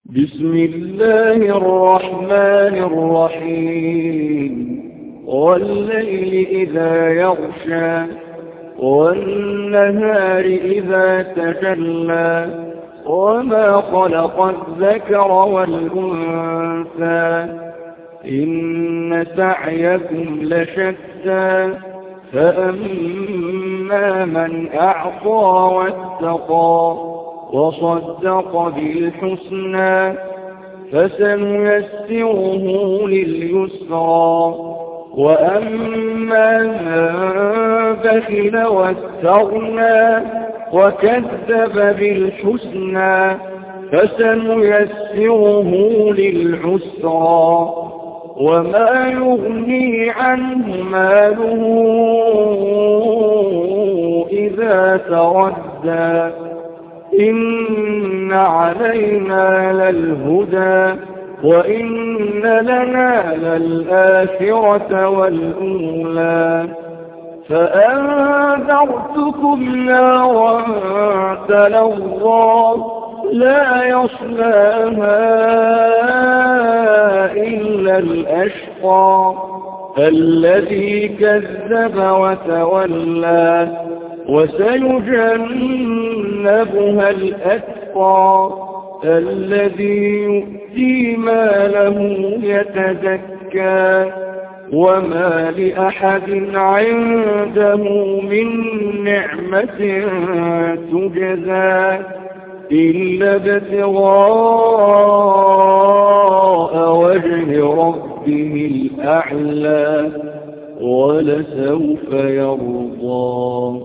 بسم الله الرحمن الرحيم والليل إذا يغشى والنهار إذا تجلى وما خلق الذكر والأنثى إن سعيكم لشتى فأما من أعطى واتقى وصدق بالحسنى فسنيسره لليسرى وأما من بخل واستغنى وكذب بالحسنى فسنيسره للعسرى وما يغني عنه ماله إذا تردى إن علينا للهدى وإن لنا للآخرة والأولى فأنذرتكم نارا تلظى لا يصلاها إلا الأشقى الذي كذب وتولى وسيجنبها الأتقى الذي يؤتي ماله يتزكى وما لأحد عنده من نعمة تجزى إلا ابتغاء وجه ربه الأعلى ولسوف يرضى.